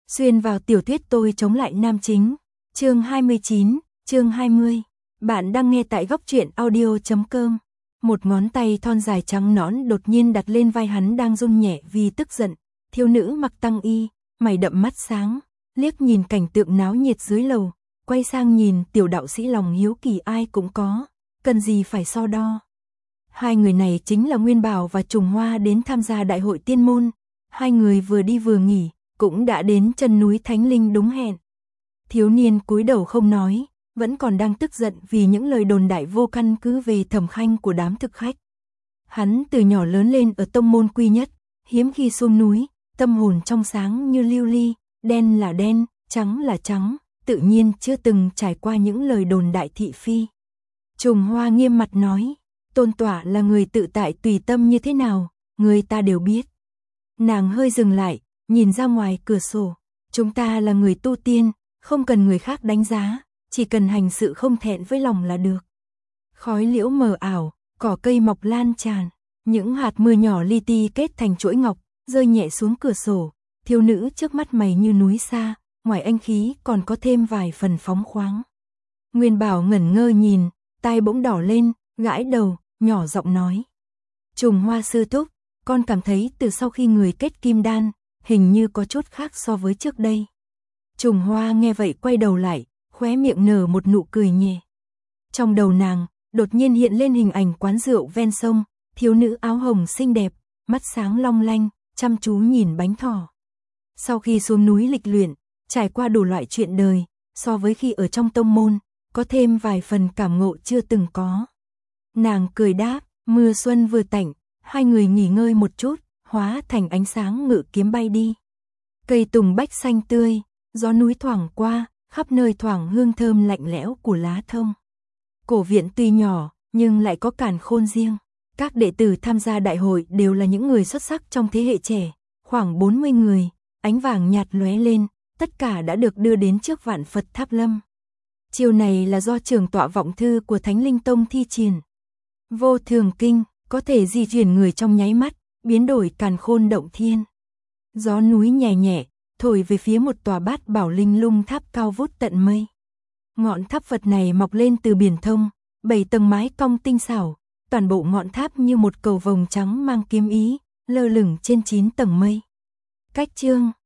Xuyên vào tiểu thuyết tôi chống lại nam chính. Chương 29, chương 20. Bạn đang nghe tại góc truyện audio.com. Một ngón tay thon dài trắng nõn đột nhiên đặt lên vai hắn đang run nhẹ vì tức giận. Thiếu nữ mặc tăng y, mày đậm mắt sáng, liếc nhìn cảnh tượng náo nhiệt dưới lầu, quay sang nhìn tiểu đạo sĩ lòng hiếu kỳ ai cũng có, cần gì phải so đo. Hai người này chính là Nguyên Bảo và Trùng Hoa đến tham gia đại hội tiên môn. Hai người vừa đi vừa nghỉ, cũng đã đến chân núi Thánh Linh đúng hẹn. Thiếu niên cúi đầu không nói, vẫn còn đang tức giận vì những lời đồn đại vô căn cứ về Thẩm Khanh của đám thực khách. Hắn từ nhỏ lớn lên ở tông môn Quy Nhất, hiếm khi xuống núi, tâm hồn trong sáng như lưu ly, đen là đen, trắng là trắng, tự nhiên chưa từng trải qua những lời đồn đại thị phi. Trùng Hoa nghiêm mặt nói, Tôn Tỏa là người tự tại tùy tâm như thế nào, người ta đều biết. Nàng hơi dừng lại, nhìn ra ngoài cửa sổ, chúng ta là người tu tiên, không cần người khác đánh giá, chỉ cần hành sự không thẹn với lòng là được. Khói liễu mờ ảo, cỏ cây mọc lan tràn, những hạt mưa nhỏ li ti kết thành chuỗi ngọc, rơi nhẹ xuống cửa sổ, thiếu nữ trước mắt mày như núi xa, ngoài anh khí còn có thêm vài phần phóng khoáng. Nguyên Bảo ngẩn ngơ nhìn, tai bỗng đỏ lên, gãi đầu, nhỏ giọng nói. Trùng Hoa sư thúc, con cảm thấy từ sau khi người kết kim đan, hình như có chút khác so với trước đây. Trùng Hoa nghe vậy quay đầu lại, khóe miệng nở một nụ cười nhẹ. Trong đầu nàng, đột nhiên hiện lên hình ảnh quán rượu ven sông, thiếu nữ áo hồng xinh đẹp, mắt sáng long lanh, chăm chú nhìn bánh thỏ. Sau khi xuống núi lịch luyện, trải qua đủ loại chuyện đời, so với khi ở trong tông môn, có thêm vài phần cảm ngộ chưa từng có. Nàng cười đáp, mưa xuân vừa tạnh, hai người nghỉ ngơi một chút, hóa thành ánh sáng ngự kiếm bay đi. Cây tùng bách xanh tươi, gió núi thoảng qua, khắp nơi thoảng hương thơm lạnh lẽo của lá thông. Cổ viện tuy nhỏ, nhưng lại có càn khôn riêng. Các đệ tử tham gia đại hội đều là những người xuất sắc trong thế hệ trẻ, khoảng 40 người, ánh vàng nhạt lóe lên, tất cả đã được đưa đến trước Vạn Phật Tháp Lâm. Chiều này là do trưởng tọa vọng thư của Thánh Linh Tông thi triển. Vô thường kinh, có thể di chuyển người trong nháy mắt, biến đổi càn khôn động thiên. Gió núi nhẹ nhẹ, thổi về phía một tòa bát bảo linh lung tháp cao vút tận mây. Ngọn tháp Phật này mọc lên từ biển thông, 7 tầng mái cong tinh xảo, toàn bộ ngọn tháp như một cầu vồng trắng mang kiếm ý, lơ lửng trên 9 tầng mây. Cách chương